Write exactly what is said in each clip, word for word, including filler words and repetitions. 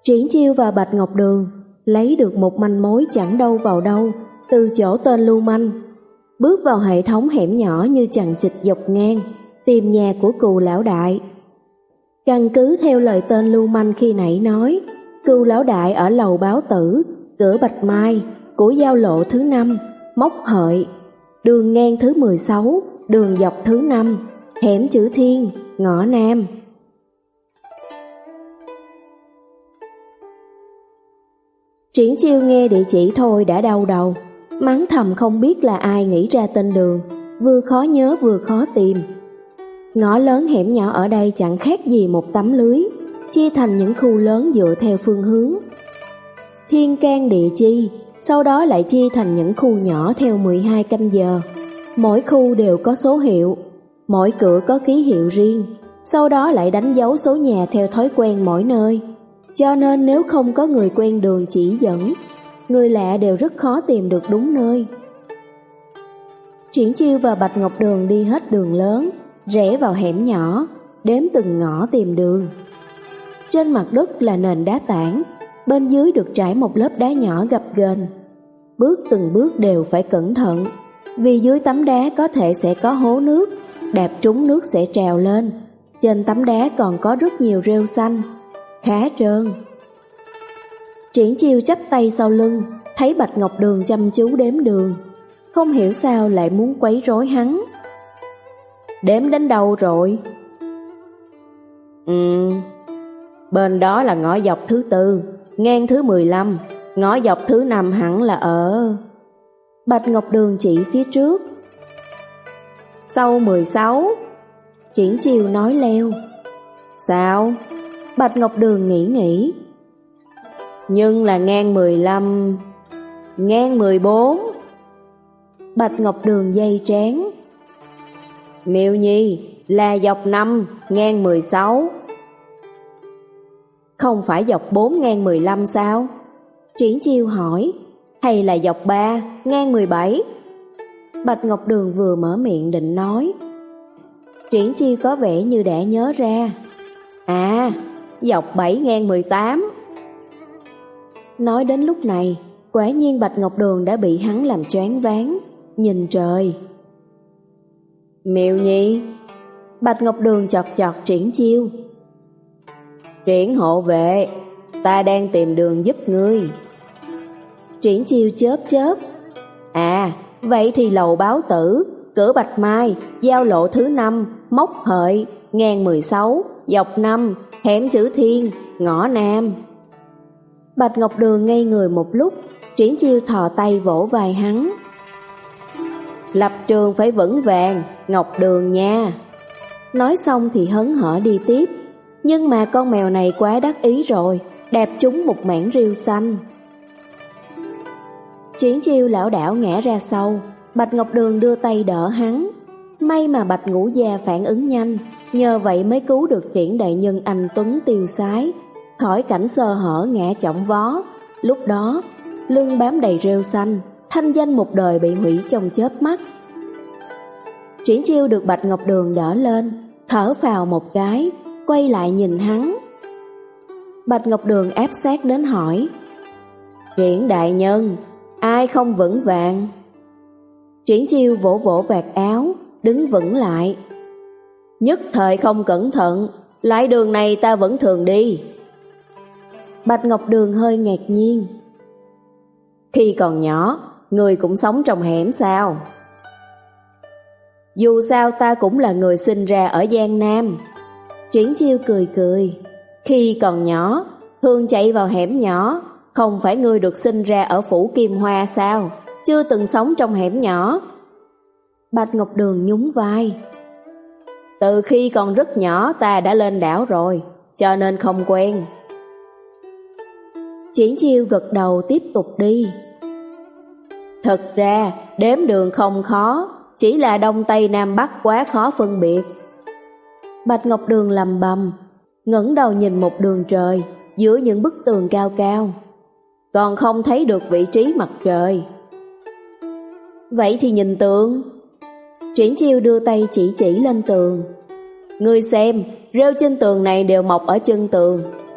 Triển Chiêu và Bạch Ngọc Đường lấy được một manh mối chẳng đâu vào đâu từ chỗ tên lưu manh, bước vào hệ thống hẻm nhỏ như chằng chịt dọc ngang, tìm nhà của Cừu lão đại. Căn cứ theo lời tên lưu manh khi nãy nói, Cừu lão đại ở lầu Báo Tử, cửa Bạch Mai, của giao lộ thứ năm, mốc hợi, đường ngang thứ mười sáu, đường dọc thứ năm, hẻm chữ Thiên, ngõ Nam. Triển Chiêu nghe địa chỉ thôi đã đau đầu, mắng thầm không biết là ai nghĩ ra tên đường, vừa khó nhớ vừa khó tìm. Ngõ lớn hẻm nhỏ ở đây chẳng khác gì một tấm lưới, chia thành những khu lớn dựa theo phương hướng. Thiên can địa chi, sau đó lại chia thành những khu nhỏ theo mười hai canh giờ. Mỗi khu đều có số hiệu, mỗi cửa có ký hiệu riêng, sau đó lại đánh dấu số nhà theo thói quen mỗi nơi. Cho nên nếu không có người quen đường chỉ dẫn, người lạ đều rất khó tìm được đúng nơi. Triển Chiêu và Bạch Ngọc Đường đi hết đường lớn, rẽ vào hẻm nhỏ, đếm từng ngõ tìm đường. Trên mặt đất là nền đá tảng, bên dưới được trải một lớp đá nhỏ gập ghềnh. Bước từng bước đều phải cẩn thận, vì dưới tấm đá có thể sẽ có hố nước, đạp trúng nước sẽ trào lên. Trên tấm đá còn có rất nhiều rêu xanh, khá trơn. Triển Chiêu chắp tay sau lưng, thấy Bạch Ngọc Đường chăm chú đếm đường, không hiểu sao lại muốn quấy rối hắn. Đếm đến đâu rồi? Ừ, bên đó là ngõ dọc thứ tư, ngang thứ mười lăm, ngõ dọc thứ năm hẳn là ở... Bạch Ngọc Đường chỉ phía trước. Sau mười sáu, Triển Chiêu nói leo. Sao? Bạch Ngọc Đường nghĩ nghĩ. Nhưng là ngang mười lăm, ngang mười bốn. Bạch Ngọc Đường dây trán. Miêu Nhi, là dọc năm, ngang mười sáu. Không phải dọc bốn ngang mười lăm sao? Triển Chiêu hỏi. Hay là dọc ba, ngang mười bảy? Bạch Ngọc Đường vừa mở miệng định nói. Triển Chiêu có vẻ như đã nhớ ra. À, dọc bảy ngang mười tám. Nói đến lúc này, quả nhiên Bạch Ngọc Đường đã bị hắn làm choáng váng, nhìn trời. Miêu Nhi. Bạch Ngọc Đường chọt chọt Triển Chiêu. Triển hộ vệ, ta đang tìm đường giúp ngươi. Triển Chiêu chớp chớp. À, vậy thì lầu Báo Tử, cửa Bạch Mai, giao lộ thứ năm, mốc hợi, ngang mười sáu, dọc năm, hẻm chữ Thiên, ngõ Nam. Bạch Ngọc Đường ngây người một lúc, Triển Chiêu thò tay vỗ vai hắn. Lập trường phải vững vàng, Ngọc Đường nha. Nói xong thì hớn hở đi tiếp, nhưng mà con mèo này quá đắc ý rồi, đạp trúng một mảng rêu xanh. Triển Chiêu lảo đảo ngã ra sau, Bạch Ngọc Đường đưa tay đỡ hắn. May mà Bạch Ngũ Gia phản ứng nhanh, nhờ vậy mới cứu được Triển đại nhân anh tuấn tiêu sái khỏi cảnh sơ hở ngã chỏng vó. Lúc đó lưng bám đầy rêu xanh, thanh danh một đời bị hủy trong chớp mắt. Triển Chiêu được Bạch Ngọc Đường đỡ lên, thở phào một cái, quay lại nhìn hắn. Bạch Ngọc Đường áp sát đến hỏi. Triển đại nhân, ai không vững vàng? Triển Chiêu vỗ vỗ vạt áo, đứng vững lại. Nhất thời không cẩn thận, lại đường này ta vẫn thường đi. Bạch Ngọc Đường hơi ngạc nhiên. Khi còn nhỏ, người cũng sống trong hẻm sao? Dù sao ta cũng là người sinh ra ở Giang Nam. Triển Chiêu cười cười. Khi còn nhỏ, thường chạy vào hẻm nhỏ. Không phải ngươi được sinh ra ở phủ Kim Hoa sao? Chưa từng sống trong hẻm nhỏ. Bạch Ngọc Đường nhún vai. Từ khi còn rất nhỏ ta đã lên đảo rồi, cho nên không quen. Triển Chiêu gật đầu tiếp tục đi. Thật ra đếm đường không khó, chỉ là Đông Tây Nam Bắc quá khó phân biệt. Bạch Ngọc Đường lầm bầm, ngẩng đầu nhìn một đường trời giữa những bức tường cao cao, còn không thấy được vị trí mặt trời. Vậy thì nhìn tường. Triển Chiêu đưa tay chỉ chỉ lên tường. Ngươi xem, rêu trên tường này đều mọc ở chân tường.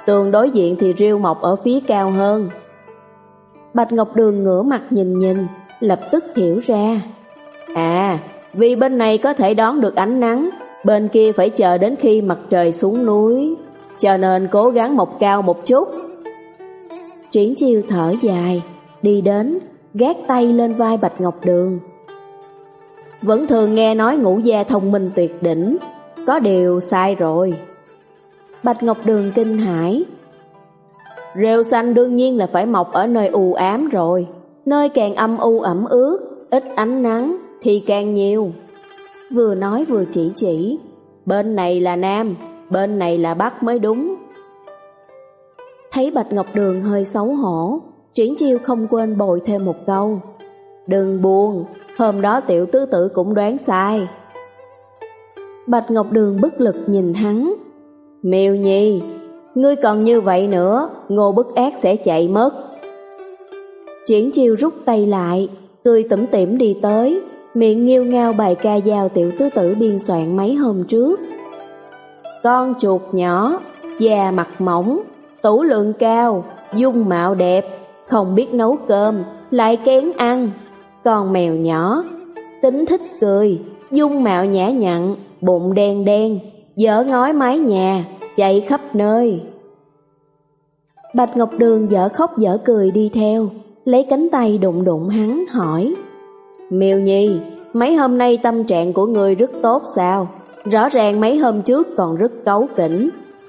tường đối diện thì rêu mọc ở phía cao hơn. Bạch Ngọc Đường ngửa mặt nhìn nhìn, lập tức hiểu ra. À, vì bên này có thể đón được ánh nắng, bên kia phải chờ đến khi mặt trời xuống núi, cho nên cố gắng mọc cao một chút. Triển Chiêu thở dài, đi đến, gác tay lên vai Bạch Ngọc Đường. Vẫn thường nghe nói ngũ gia thông minh tuyệt đỉnh, có điều sai rồi. Bạch Ngọc Đường kinh hãi. Rêu xanh đương nhiên là phải mọc ở nơi u ám rồi, nơi càng âm u ẩm ướt, ít ánh nắng thì càng nhiều. Vừa nói vừa chỉ chỉ, bên này là Nam, bên này là Bắc mới đúng. Thấy Bạch Ngọc Đường hơi xấu hổ, Triển Chiêu không quên bồi thêm một câu. Đừng buồn, hôm đó tiểu tứ tử cũng đoán sai. Bạch Ngọc Đường bất lực nhìn hắn. Miêu Nhi, ngươi còn như vậy nữa, Ngô Bức Ác sẽ chạy mất. Triển Chiêu rút tay lại, cười tủm tỉm đi tới, miệng nghêu ngao bài ca dao tiểu tứ tử biên soạn mấy hôm trước. Con chuột nhỏ, da mặt mỏng, tủ lượng cao, dung mạo đẹp, không biết nấu cơm, lại kén ăn. Con mèo nhỏ, tính thích cười, dung mạo nhã nhặn, bụng đen đen, dở ngói mái nhà, chạy khắp nơi. Bạch Ngọc Đường dở khóc dở cười đi theo, lấy cánh tay đụng đụng hắn hỏi. Miêu Nhi, mấy hôm nay tâm trạng của ngươi rất tốt sao? Rõ ràng mấy hôm trước còn rất cáu kỉnh.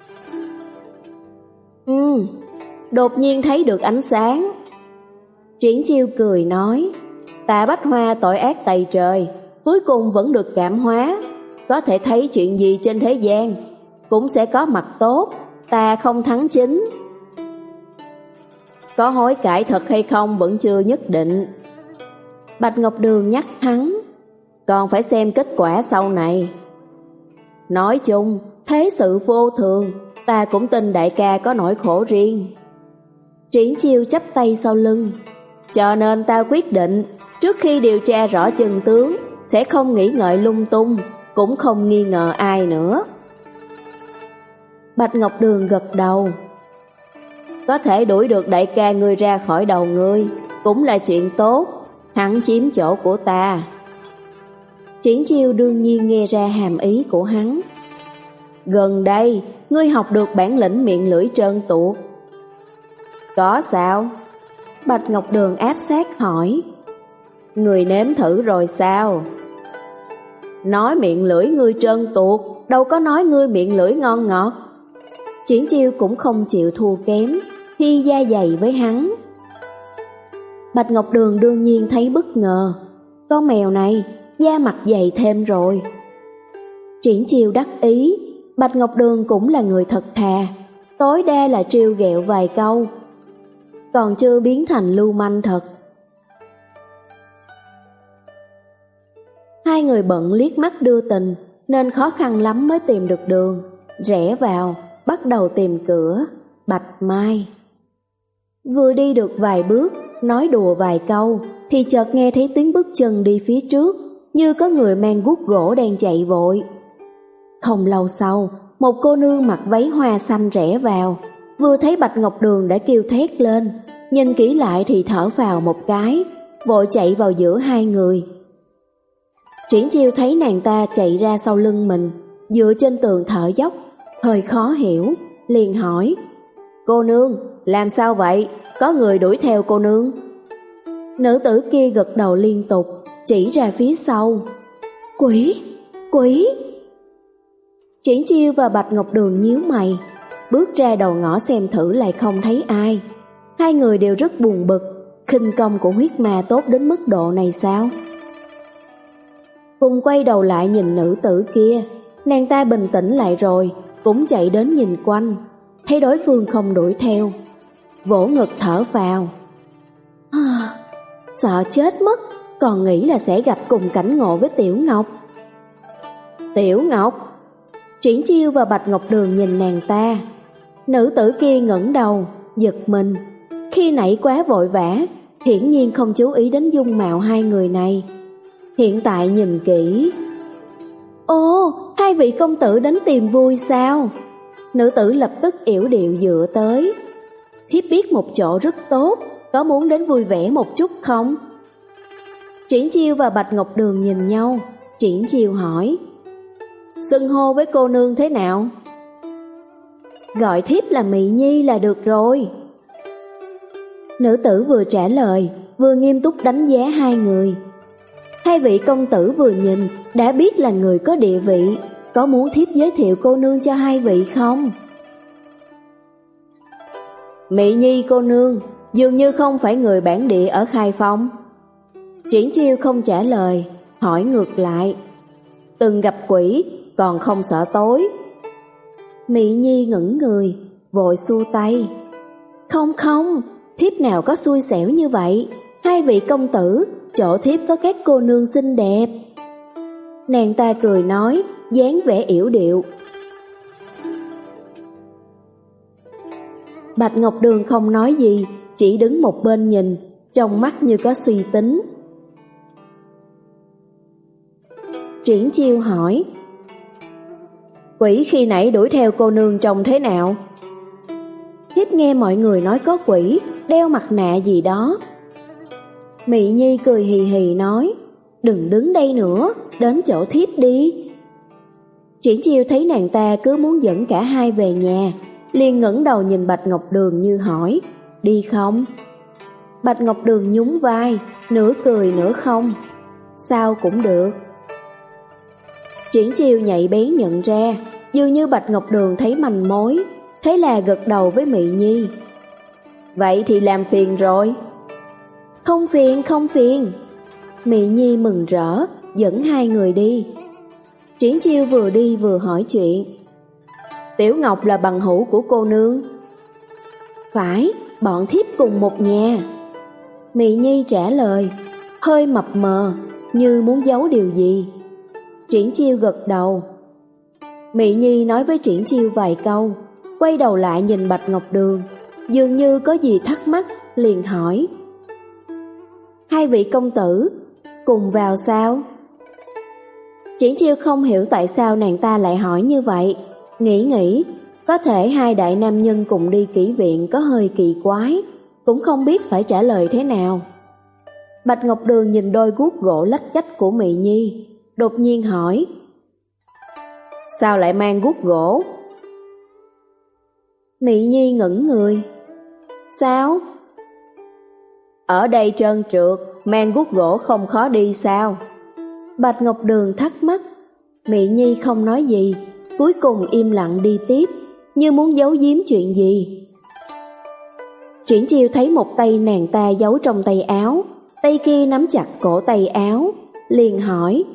Ừ, đột nhiên thấy được ánh sáng. Triển Chiêu cười nói. Tạ Bách Hoa tội ác tày trời, cuối cùng vẫn được cảm hóa. Có thể thấy chuyện gì trên thế gian cũng sẽ có mặt tốt, ta không thắng chính. Có hối cải thật hay không vẫn chưa nhất định. Bạch Ngọc Đường nhắc hắn, còn phải xem kết quả sau này. Nói chung, thế sự vô thường, ta cũng tin đại ca có nỗi khổ riêng. Triển Chiêu chắp tay sau lưng. Cho nên ta quyết định, trước khi điều tra rõ chân tướng, sẽ không nghĩ ngợi lung tung, cũng không nghi ngờ ai nữa. Bạch Ngọc Đường gật đầu. Có thể đuổi được đại ca ngươi ra khỏi đầu ngươi, cũng là chuyện tốt, hắn chiếm chỗ của ta. Triển Chiêu đương nhiên nghe ra hàm ý của hắn. Gần đây, ngươi học được bản lĩnh miệng lưỡi trơn tuột. Có sao? Bạch Ngọc Đường áp sát hỏi. Người nếm thử rồi sao? Nói miệng lưỡi ngươi trơn tuột, đâu có nói ngươi miệng lưỡi ngon ngọt. Triển Chiêu cũng không chịu thua kém, thi da dày với hắn. Bạch Ngọc Đường đương nhiên thấy bất ngờ, con mèo này da mặt dày thêm rồi. Triển Chiêu đắc ý, Bạch Ngọc Đường cũng là người thật thà, tối đa là trêu ghẹo vài câu, còn chưa biến thành lưu manh thật. Hai người bận liếc mắt đưa tình, nên khó khăn lắm mới tìm được đường, rẽ vào, bắt đầu tìm cửa, Bạch Mai. Vừa đi được vài bước, nói đùa vài câu, thì chợt nghe thấy tiếng bước chân đi phía trước, như có người mang guốc gỗ đang chạy vội. Không lâu sau, một cô nương mặc váy hoa xanh rẽ vào, vừa thấy Bạch Ngọc Đường đã kêu thét lên, nhìn kỹ lại thì thở phào một cái, vội chạy vào giữa hai người. Triển Chiêu thấy nàng ta chạy ra sau lưng mình, dựa trên tường thở dốc, hơi khó hiểu, liền hỏi. Cô nương, làm sao vậy? Có người đuổi theo cô nương? Nữ tử kia gật đầu liên tục, chỉ ra phía sau. Quỷ! Quỷ! Triển Chiêu và Bạch Ngọc Đường nhíu mày, bước ra đầu ngõ xem thử lại không thấy ai. Hai người đều rất buồn bực, khinh công của huyết ma tốt đến mức độ này sao? Cùng quay đầu lại nhìn nữ tử kia, nàng ta bình tĩnh lại rồi, cũng chạy đến nhìn quanh, thấy đối phương không đuổi theo, vỗ ngực thở phào. Sợ chết mất, còn nghĩ là sẽ gặp cùng cảnh ngộ với Tiểu Ngọc. Tiểu Ngọc? Triển Chiêu và Bạch Ngọc Đường nhìn nàng ta. Nữ tử kia ngẩng đầu, giật mình. Khi nãy quá vội vã, hiển nhiên không chú ý đến dung mạo hai người này. Hiện tại nhìn kỹ. Ồ, hai vị công tử đến tìm vui sao? Nữ tử lập tức yểu điệu dựa tới. Thiếp biết một chỗ rất tốt, có muốn đến vui vẻ một chút không? Triển Chiêu và Bạch Ngọc Đường nhìn nhau. Triển Chiêu hỏi, xưng hô với cô nương thế nào? Gọi thiếp là Mị Nhi là được rồi. Nữ tử vừa trả lời, vừa nghiêm túc đánh giá hai người. Hai vị công tử vừa nhìn đã biết là người có địa vị, có muốn thiếp giới thiệu cô nương cho hai vị không? Mị Nhi cô nương dường như không phải người bản địa ở Khai Phong. Triển Chiêu không trả lời, hỏi ngược lại, từng gặp quỷ còn không sợ tối? Mị Nhi ngẩn người, vội xua tay, không không, thiếp nào có xui xẻo như vậy. Hai vị công tử, chỗ thiếp có các cô nương xinh đẹp. Nàng ta cười nói, dáng vẻ yểu điệu. Bạch Ngọc Đường không nói gì, chỉ đứng một bên nhìn, trong mắt như có suy tính. Triển Chiêu hỏi, quỷ khi nãy đuổi theo cô nương trông thế nào? Thiếp nghe mọi người nói có quỷ, đeo mặt nạ gì đó. Mị Nhi cười hì hì nói, đừng đứng đây nữa, đến chỗ thiếp đi. Triển Chiêu thấy nàng ta cứ muốn dẫn cả hai về nhà, liền ngẩng đầu nhìn Bạch Ngọc Đường như hỏi, đi không? Bạch Ngọc Đường nhún vai, nửa cười nửa không, sao cũng được. Triển Chiêu nhạy bén nhận ra, dường như Bạch Ngọc Đường thấy manh mối, thế là gật đầu với Mị Nhi. Vậy thì làm phiền rồi. Không phiền, không phiền. Mị Nhi mừng rỡ, dẫn hai người đi. Triển Chiêu vừa đi vừa hỏi chuyện. Tiểu Ngọc là bằng hữu của cô nương? Phải, bọn thiếp cùng một nhà. Mị Nhi trả lời, hơi mập mờ, như muốn giấu điều gì. Triển Chiêu gật đầu. Mị Nhi nói với Triển Chiêu vài câu, quay đầu lại nhìn Bạch Ngọc Đường, dường như có gì thắc mắc, liền hỏi, hai vị công tử, cùng vào sao? Triển Chiêu không hiểu tại sao nàng ta lại hỏi như vậy, nghĩ nghĩ, có thể hai đại nam nhân cùng đi kỹ viện có hơi kỳ quái, cũng không biết phải trả lời thế nào. Bạch Ngọc Đường nhìn đôi guốc gỗ lách cách của Mị Nhi, đột nhiên hỏi, sao lại mang guốc gỗ? Mị Nhi ngẩn người, sao? Ở đây trơn trượt, mang guốc gỗ không khó đi sao? Bạch Ngọc Đường thắc mắc. Mị Nhi không nói gì, cuối cùng im lặng đi tiếp, như muốn giấu giếm chuyện gì. Triển Chiêu thấy một tay nàng ta giấu trong tay áo, tay kia nắm chặt cổ tay áo, liền hỏi,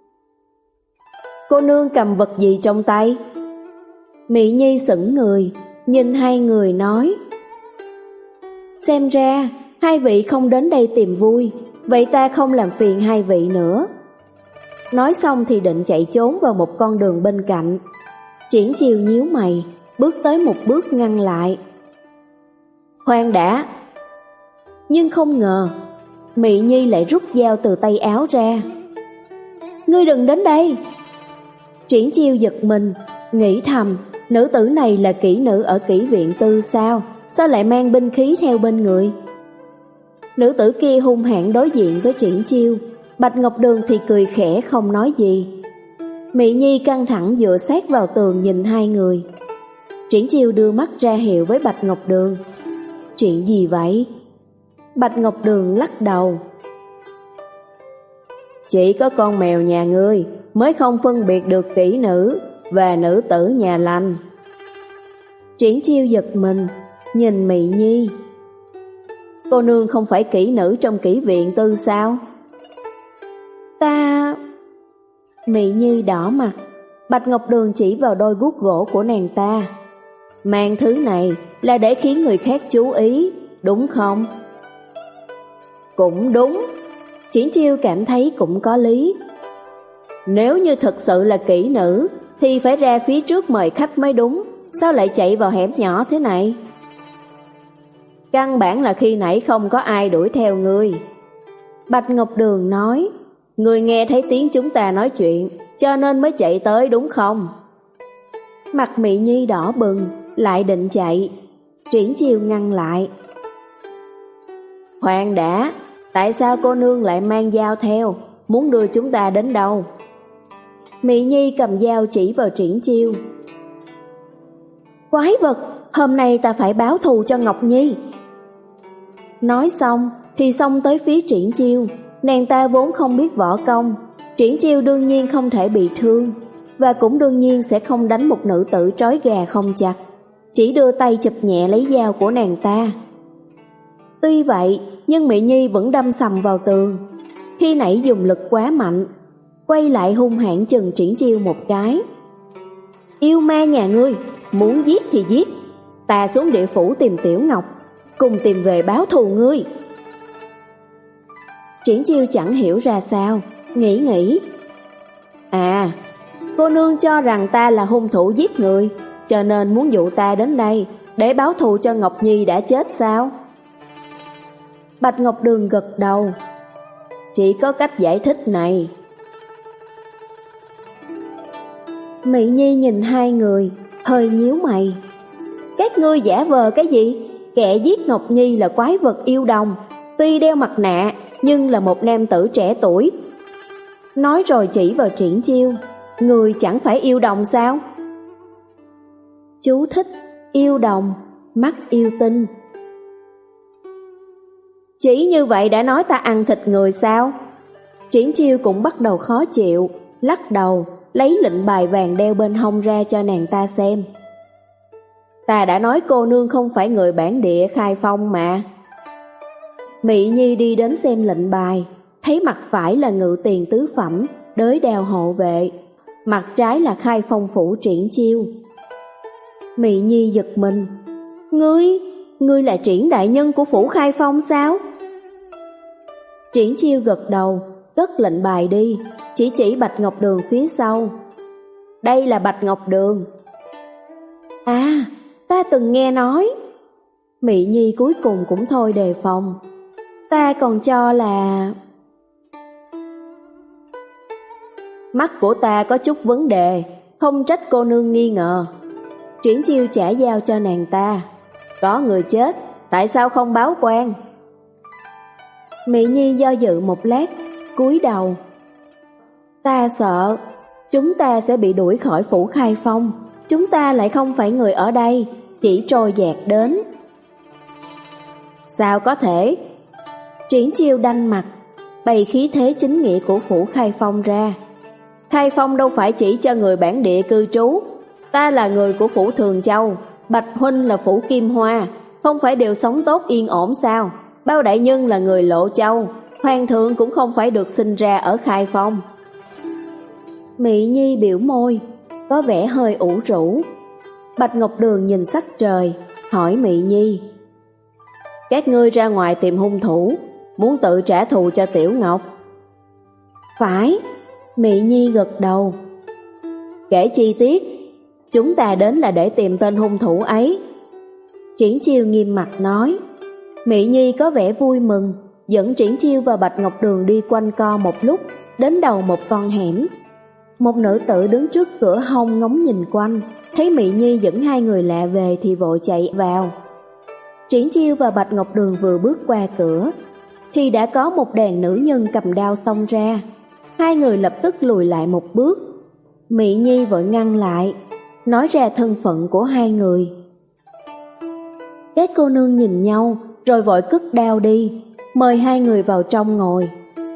cô nương cầm vật gì trong tay? Mị Nhi sững người, nhìn hai người nói, xem ra hai vị không đến đây tìm vui, vậy ta không làm phiền hai vị nữa. Nói xong thì định chạy trốn vào một con đường bên cạnh. Triển Chiêu nhíu mày, bước tới một bước ngăn lại. Khoan đã. Nhưng không ngờ, Mị Nhi lại rút dao từ tay áo ra. Ngươi đừng đến đây. Triển Chiêu giật mình, nghĩ thầm, nữ tử này là kỹ nữ ở kỹ viện tư sao, sao lại mang binh khí theo bên người? Nữ tử kia hung hãn đối diện với Triển Chiêu, Bạch Ngọc Đường thì cười khẽ không nói gì. Mị Nhi căng thẳng dựa sát vào tường nhìn hai người. Triển Chiêu đưa mắt ra hiệu với Bạch Ngọc Đường. Chuyện gì vậy? Bạch Ngọc Đường lắc đầu. Chỉ có con mèo nhà ngươi mới không phân biệt được kỹ nữ và nữ tử nhà lành. Triển Chiêu giật mình, nhìn Mị Nhi. Cô nương không phải kỹ nữ trong kỹ viện tư sao? Ta... Mị Nhi đỏ mặt. Bạch Ngọc Đường chỉ vào đôi guốc gỗ của nàng ta. Mang thứ này là để khiến người khác chú ý, đúng không? Cũng đúng. Triển Chiêu cảm thấy cũng có lý. Nếu như thật sự là kỹ nữ thì phải ra phía trước mời khách mới đúng, sao lại chạy vào hẻm nhỏ thế này? Căn bản là khi nãy không có ai đuổi theo ngươi. Bạch Ngọc Đường nói, ngươi nghe thấy tiếng chúng ta nói chuyện cho nên mới chạy tới đúng không? Mặt Mị Nhi đỏ bừng, lại định chạy. Triển Chiêu ngăn lại. Khoan đã, tại sao cô nương lại mang dao theo, muốn đưa chúng ta đến đâu? Mị Nhi cầm dao chỉ vào Triển Chiêu. Quái vật, hôm nay ta phải báo thù cho Ngọc Nhi. Nói xong thì xông tới phía Triển Chiêu. Nàng ta vốn không biết võ công, Triển Chiêu đương nhiên không thể bị thương, và cũng đương nhiên sẽ không đánh một nữ tử trói gà không chặt, chỉ đưa tay chụp nhẹ lấy dao của nàng ta. Tuy vậy, nhưng Mị Nhi vẫn đâm sầm vào tường. Khi nãy dùng lực quá mạnh, quay lại hung hãn chừng Triển Chiêu một cái. Yêu ma nhà ngươi, muốn giết thì giết, ta xuống địa phủ tìm Tiểu Ngọc, cùng tìm về báo thù ngươi. Triển Chiêu chẳng hiểu ra sao, nghĩ nghĩ. À, cô nương cho rằng ta là hung thủ giết người, cho nên muốn dụ ta đến đây để báo thù cho Ngọc Nhi đã chết sao? Bạch Ngọc Đường gật đầu. Chỉ có cách giải thích này. Mị Nhi nhìn hai người, hơi nhíu mày. Các ngươi giả vờ cái gì? Kẻ giết Ngọc Nhi là quái vật yêu đồng, tuy đeo mặt nạ nhưng là một nam tử trẻ tuổi. Nói rồi chỉ vào Triển Chiêu. Người chẳng phải yêu đồng sao? Chú thích: yêu đồng, mắt yêu tinh. Chỉ như vậy đã nói ta ăn thịt người sao? Triển Chiêu cũng bắt đầu khó chịu, lắc đầu, lấy lệnh bài vàng đeo bên hông ra cho nàng ta xem. Ta đã nói cô nương không phải người bản địa Khai Phong mà. Mị Nhi đi đến xem lệnh bài, thấy mặt phải là ngự tiền tứ phẩm, đới đao hộ vệ, mặt trái là Khai Phong phủ Triển Chiêu. Mị Nhi giật mình. Ngươi, ngươi là Triển đại nhân của phủ Khai Phong sao? Triển Chiêu gật đầu, cất lệnh bài đi, chỉ chỉ Bạch Ngọc Đường phía sau. Đây là Bạch Ngọc Đường. À, ta từng nghe nói. Mị Nhi cuối cùng cũng thôi đề phòng. Ta còn cho là... Mắt của ta có chút vấn đề, không trách cô nương nghi ngờ. Triển Chiêu trả dao cho nàng ta. Có người chết, tại sao không báo quan? Mị Nhi do dự một lát, cúi đầu. Ta sợ chúng ta sẽ bị đuổi khỏi phủ Khai Phong. Chúng ta lại không phải người ở đây, chỉ trôi dạt đến. Sao có thể? Triển Chiêu đanh mặt, bày khí thế chính nghĩa của phủ Khai Phong ra. Khai Phong đâu phải chỉ cho người bản địa cư trú. Ta là người của phủ Thường Châu, Bạch huynh là phủ Kim Hoa, không phải đều sống tốt yên ổn sao? Bao đại nhân là người Lộ Châu, hoàng thượng cũng không phải được sinh ra ở Khai Phong. Mị Nhi biểu môi, có vẻ hơi ủ rũ. Bạch Ngọc Đường nhìn sắc trời, hỏi Mị Nhi. Các ngươi ra ngoài tìm hung thủ, muốn tự trả thù cho Tiểu Ngọc? Phải. Mị Nhi gật đầu. Kể chi tiết. Chúng ta đến là để tìm tên hung thủ ấy. Triển Chiêu nghiêm mặt nói. Mị Nhi có vẻ vui mừng, dẫn Triển Chiêu và Bạch Ngọc Đường đi quanh co một lúc, đến đầu một con hẻm. Một nữ tử đứng trước cửa hông ngóng nhìn quanh, thấy Mị Nhi dẫn hai người lạ về thì vội chạy vào. Triển Chiêu và Bạch Ngọc Đường vừa bước qua cửa, thì đã có một đàn nữ nhân cầm đao xông ra. Hai người lập tức lùi lại một bước. Mị Nhi vội ngăn lại, nói ra thân phận của hai người. Các cô nương nhìn nhau, rồi vội cất đao đi, mời hai người vào trong ngồi.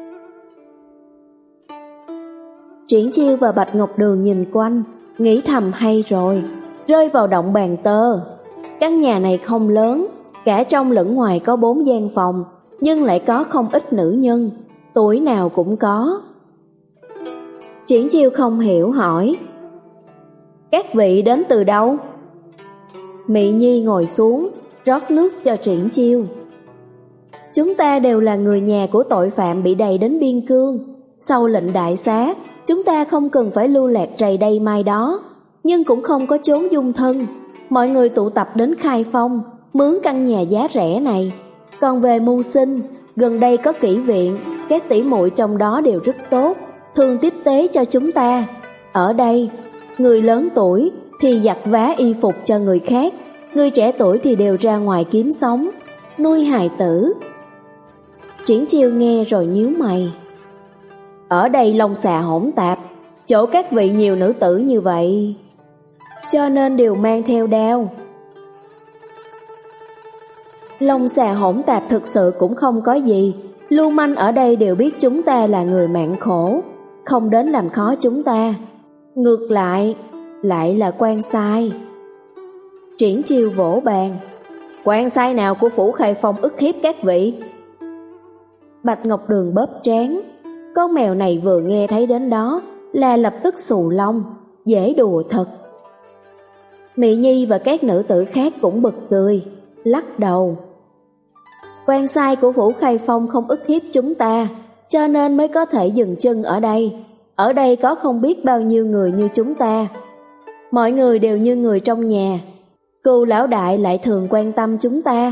Triển Chiêu và Bạch Ngọc Đường nhìn quanh, nghĩ thầm hay rồi, rơi vào động bàn tơ. Căn nhà này không lớn, cả trong lẫn ngoài có bốn gian phòng, nhưng lại có không ít nữ nhân, tuổi nào cũng có. Triển Chiêu không hiểu hỏi. Các vị đến từ đâu? Mị Nhi ngồi xuống, rót nước cho Triển Chiêu. Chúng ta đều là người nhà của tội phạm bị đày đến biên cương. Sau lệnh đại xá, chúng ta không cần phải lưu lạc trầy đây mai đó, nhưng cũng không có chốn dung thân. Mọi người tụ tập đến Khai Phong, mướn căn nhà giá rẻ này. Còn về mưu sinh, gần đây có kỹ viện, các tỷ muội trong đó đều rất tốt, thường tiếp tế cho chúng ta. Ở đây, người lớn tuổi thì giặt vá y phục cho người khác, người trẻ tuổi thì đều ra ngoài kiếm sống, nuôi hài tử. Triển Chiêu nghe rồi nhíu mày. Ở đây long xà hỗn tạp, chỗ các vị nhiều nữ tử như vậy, cho nên đều mang theo đao. Long xà hỗn tạp thực sự cũng không có gì, lưu manh ở đây đều biết chúng ta là người mạng khổ, không đến làm khó chúng ta. Ngược lại, lại là quan sai. Triển Chiêu vỗ bàn. Quan sai nào của phủ Khai Phong ức hiếp các vị? Bạch Ngọc Đường bóp trán. Con mèo này vừa nghe thấy đến đó là lập tức xù lông, dễ đùa thật. Mị Nhi và các nữ tử khác cũng bật cười, lắc đầu. Quan sai của phủ Khai Phong không ức hiếp chúng ta, cho nên mới có thể dừng chân ở đây. Ở đây có không biết bao nhiêu người như chúng ta. Mọi người đều như người trong nhà. Cừu lão đại lại thường quan tâm chúng ta.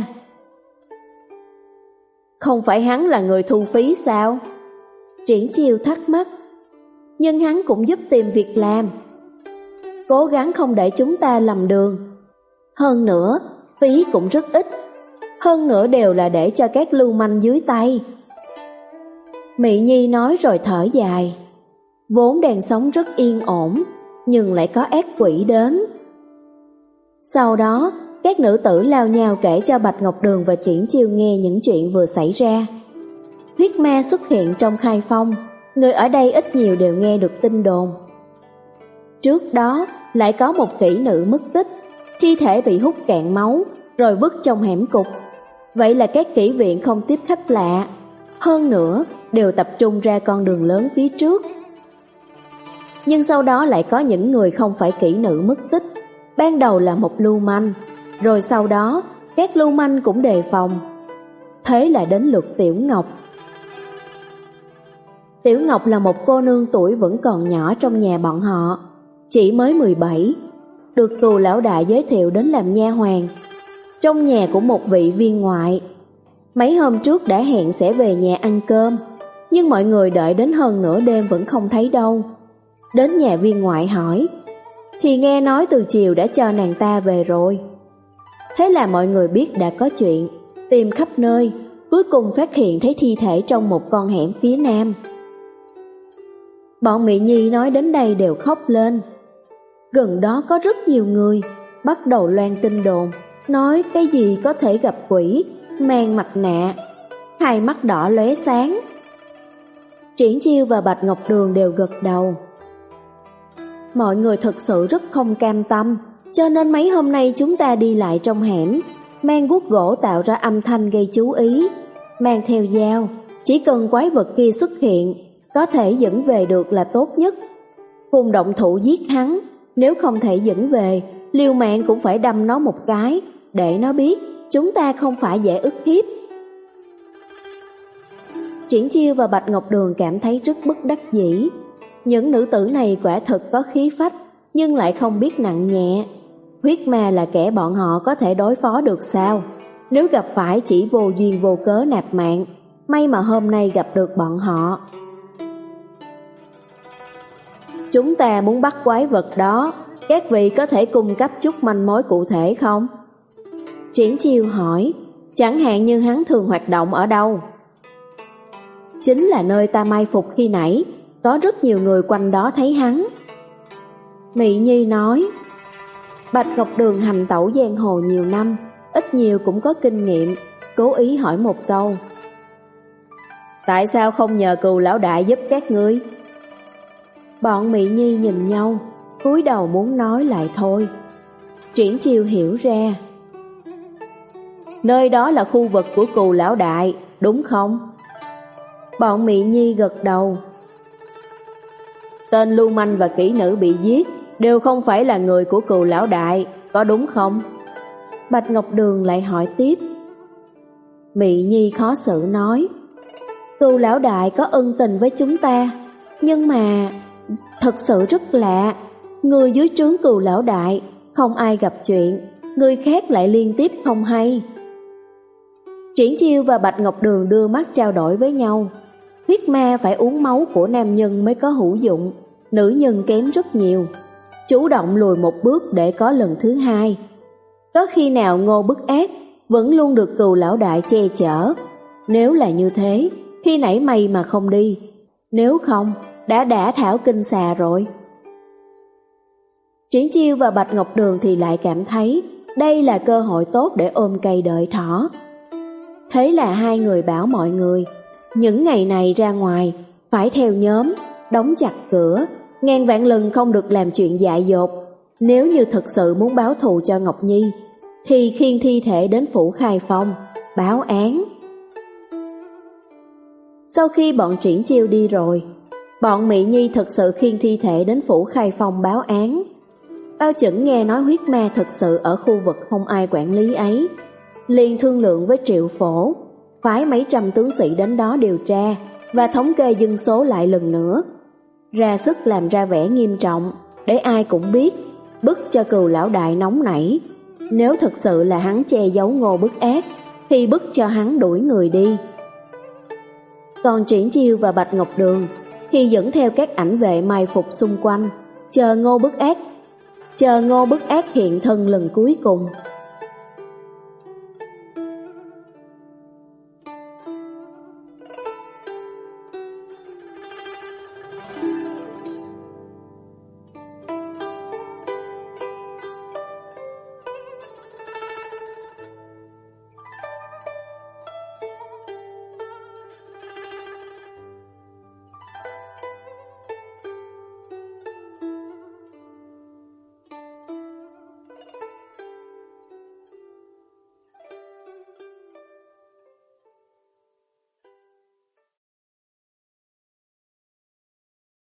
Không phải hắn là người thu phí sao? Triển Chiêu thắc mắc. Nhưng hắn cũng giúp tìm việc làm, cố gắng không để chúng ta lầm đường. Hơn nữa, phí cũng rất ít. Hơn nữa đều là để cho các lưu manh dưới tay. Mị Nhi nói rồi thở dài. Vốn đang sống rất yên ổn, nhưng lại có ác quỷ đến. Sau đó, các nữ tử lao nhau kể cho Bạch Ngọc Đường và Triển Chiêu nghe những chuyện vừa xảy ra. Huyết ma xuất hiện trong Khai Phong, người ở đây ít nhiều đều nghe được tin đồn. Trước đó, lại có một kỹ nữ mất tích, thi thể bị hút cạn máu, rồi vứt trong hẻm cục. Vậy là các kỹ viện không tiếp khách lạ, hơn nữa đều tập trung ra con đường lớn phía trước. Nhưng sau đó lại có những người không phải kỹ nữ mất tích, ban đầu là một lưu manh, rồi sau đó các lưu manh cũng đề phòng. Thế là đến lượt Tiểu Ngọc. Tiểu Ngọc là một cô nương tuổi vẫn còn nhỏ trong nhà bọn họ, chỉ mới mười bảy, được Cừu lão đại giới thiệu đến làm nha hoàn trong nhà của một vị viên ngoại. Mấy hôm trước đã hẹn sẽ về nhà ăn cơm, nhưng mọi người đợi đến hơn nửa đêm vẫn không thấy đâu. Đến nhà viên ngoại hỏi, thì nghe nói từ chiều đã cho nàng ta về rồi. Thế là mọi người biết đã có chuyện, tìm khắp nơi, cuối cùng phát hiện thấy thi thể trong một con hẻm phía nam. Bọn Mị Nhi nói đến đây đều khóc lên. Gần đó có rất nhiều người bắt đầu loan tin đồn, nói cái gì có thể gặp quỷ, mang mặt nạ, hai mắt đỏ lóe sáng. Triển Chiêu và Bạch Ngọc Đường đều gật đầu. Mọi người thật sự rất không cam tâm, cho nên mấy hôm nay chúng ta đi lại trong hẻm, mang guốc gỗ tạo ra âm thanh gây chú ý, mang theo dao, chỉ cần quái vật kia xuất hiện, có thể dẫn về được là tốt nhất. Cùng động thủ giết hắn, nếu không thể dẫn về, liều mạng cũng phải đâm nó một cái, để nó biết chúng ta không phải dễ ức hiếp. Triển Chiêu và Bạch Ngọc Đường cảm thấy rất bất đắc dĩ. Những nữ tử này quả thực có khí phách, nhưng lại không biết nặng nhẹ. Huyết ma là kẻ bọn họ có thể đối phó được sao? Nếu gặp phải chỉ vô duyên vô cớ nạp mạng, may mà hôm nay gặp được bọn họ. Chúng ta muốn bắt quái vật đó, các vị có thể cung cấp chút manh mối cụ thể không? Triển Chiêu hỏi, chẳng hạn như hắn thường hoạt động ở đâu? Chính là nơi ta mai phục khi nãy, có rất nhiều người quanh đó thấy hắn. Mị Nhi nói, Bạch Ngọc Đường hành tẩu giang hồ nhiều năm, ít nhiều cũng có kinh nghiệm, cố ý hỏi một câu. Tại sao không nhờ Cừu lão đại giúp các ngươi? Bọn Mị Nhi nhìn nhau, cúi đầu muốn nói lại thôi. Triển Chiêu hiểu ra. Nơi đó là khu vực của Cừu lão đại, đúng không? Bọn Mị Nhi gật đầu. Tên lưu manh và kỹ nữ bị giết đều không phải là người của Cừu lão đại, có đúng không? Bạch Ngọc Đường lại hỏi tiếp. Mị Nhi khó xử nói, Cừu lão đại có ân tình với chúng ta, nhưng mà thật sự rất lạ, người dưới trướng Cừu lão đại không ai gặp chuyện, người khác lại liên tiếp không hay. Triển Chiêu và Bạch Ngọc Đường đưa mắt trao đổi với nhau. Huyết ma phải uống máu của nam nhân mới có hữu dụng, nữ nhân kém rất nhiều. chủ động lùi một bước để có lần thứ hai. Có khi nào Ngô Bức Ác vẫn luôn được Cừu lão đại che chở? Nếu là như thế, khi nãy may mà không đi, nếu không đã đả thảo kinh xà rồi. Triển Chiêu và Bạch Ngọc Đường thì lại cảm thấy đây là cơ hội tốt để ôm cây đợi thỏ. Thế là hai người bảo mọi người những ngày này ra ngoài phải theo nhóm, đóng chặt cửa, ngàn vạn lần không được làm chuyện dại dột. Nếu như thực sự muốn báo thù cho Ngọc Nhi thì khiêng thi thể đến phủ Khai Phong báo án. Sau khi bọn Triển Chiêu đi rồi, bọn Mị Nhi thực sự khiêng thi thể đến phủ Khai Phong báo án. Bao Chẩn nghe nói huyết ma thực sự ở khu vực không ai quản lý ấy, liền thương lượng với Triệu Phổ, phái mấy trăm tướng sĩ đến đó điều tra và thống kê dân số lại lần nữa, ra sức làm ra vẻ nghiêm trọng để ai cũng biết, bức cho Cừu lão đại nóng nảy. Nếu thực sự là hắn che giấu Ngô Bức Ác thì bức cho hắn đuổi người đi. Còn Triển Chiêu và Bạch Ngọc Đường thì dẫn theo các ảnh vệ mai phục xung quanh, chờ Ngô Bức Ác chờ Ngô Bức Ác hiện thân lần cuối cùng.